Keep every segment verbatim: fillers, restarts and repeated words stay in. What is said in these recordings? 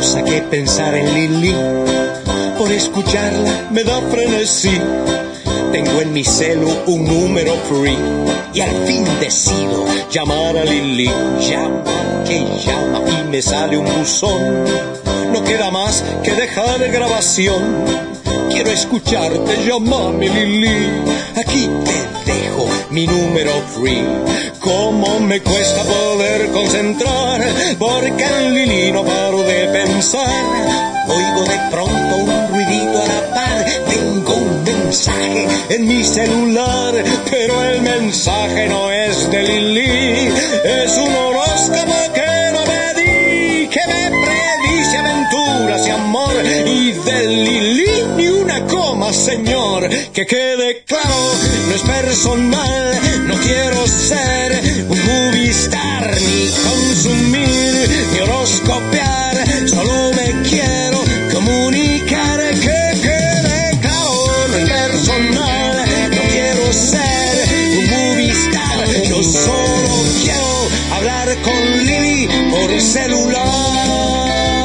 cosa que pensar en Lili. Por escucharla me da frenesí. Tengo en mi celu un número free y al fin decido llamar a Lili. Llama, que llama y me sale un buzón. No queda más que dejar grabación. Quiero escucharte, llámame Lili. Aquí te dejo mi número free. Cómo me cuesta poder concentrar, porque en Lili no paro de pensar. Oigo de pronto un ruidito a la par. Tengo un mensaje en mi celular, pero el mensaje no es de Lili. Es un horóscopo que no me di, que me predice aventuras y amor. Y de Lili ni una coma, señor. Que quede claro, no es personal. No quiero ser un movie star, ni consumir, ni horoscopiar. Solo me quiero comunicar. Que quede claro, no es personal. No quiero ser un movie star. Yo solo quiero hablar con Lili por celular.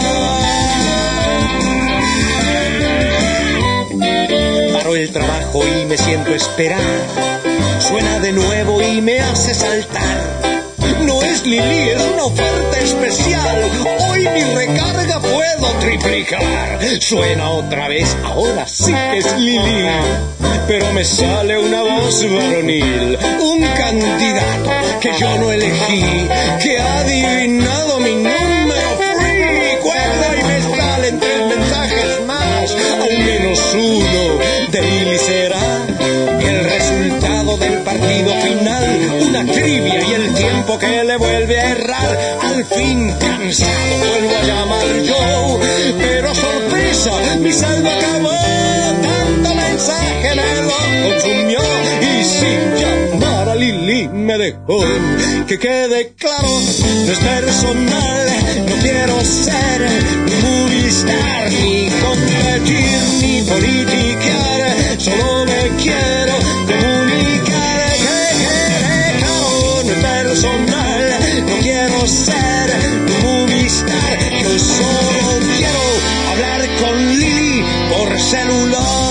Paro el trabajo y me siento a esperar. Suena de nuevo y me hace saltar. No es Lili, es una oferta especial. Hoy mi recarga puedo triplicar. Suena otra vez, ahora sí que es Lili. Pero me sale una voz varonil. Un candidato que yo no elegí, que ha adivinado mi número free. Cuelga y me salen tres mensajes más. Al menos uno de Lili será. El resultado del partido final, una trivia y el tiempo que le vuelve a errar. Al fin cansado vuelvo a llamar yo, pero sorpresa, mi saldo acabó. Tanto mensaje me lo consumió y sin llamar a Lili me dejó. Que quede claro, no es personal. No quiero ser un movie star, ni competir, ni politiquear. Solo me quiero comunicar. Que quede claro, no es personal. No quiero ser un movie star. Yo solo quiero hablar con Lili por celular.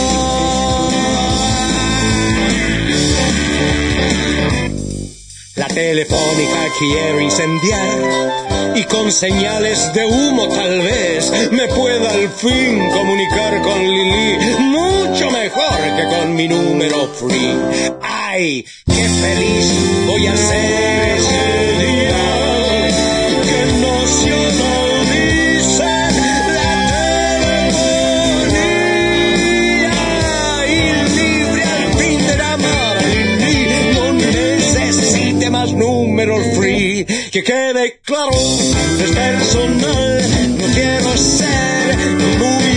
La telefónica quiero incendiar y con señales de humo tal vez me pueda al fin comunicar con Lili mucho mejor que con mi número free. ¡Ay, qué feliz voy a ser ese día! ¡Qué emoción dice la telefonía! Y libre al fin de llamar a Lili, no necesite más números free. Que quede claro, es personal. No quiero ser muy